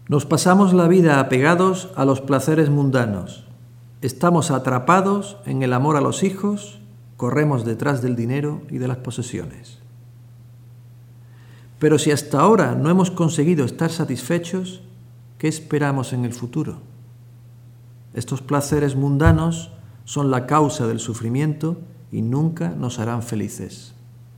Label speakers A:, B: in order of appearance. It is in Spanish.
A: Nos pasamos la vida apegados a los placeres mundanos. Estamos atrapados en el amor a los hijos, corremos detrás del dinero y de las posesiones. Pero si hasta ahora no hemos conseguido estar satisfechos, ¿qué esperamos en el futuro? Estos placeres mundanos son la causa del sufrimiento y nunca nos harán felices.